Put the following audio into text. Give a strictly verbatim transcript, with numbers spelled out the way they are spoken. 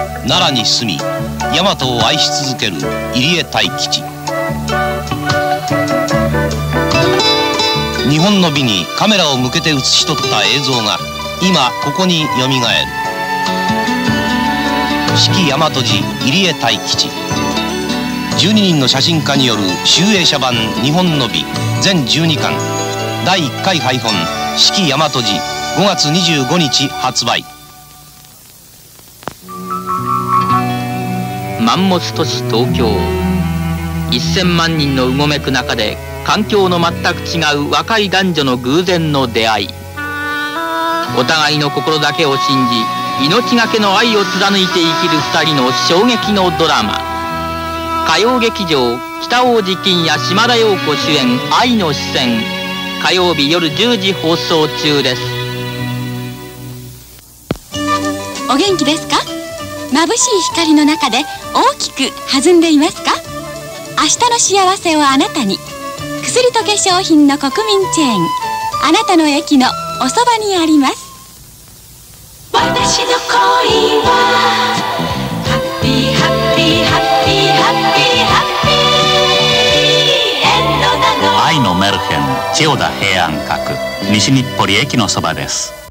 奈良に住み大和を愛し続ける入江泰吉。日本の美にカメラを向けて写し取った映像が今ここによみがえる。四季大和寺入江泰吉。じゅうににんの写真家による集英社版日本の美全じゅうにかんだいいっかい配本四季大和寺ごがつにじゅうごにち発売。 マンモス都市東京。せんまんにんのうごめく中で環境の全く違う若い男女の偶然の出会い。お互いの心だけを信じ命がけの愛を貫いて生きるふたりの衝撃のドラマ。歌謡劇場北大路欣也島田陽子主演愛の視線。火曜日夜じゅうじ放送中です。 お元気ですか？眩しい光の中で大きく弾んでいますか？明日の幸せをあなたに。薬と化粧品の国民チェーン、あなたの駅のおそばにあります。 私の恋はハッピーハッピーハッピーハッピーハッピーエンドなの。 愛のメルヘン千代田平安閣西日暮里駅のそばです。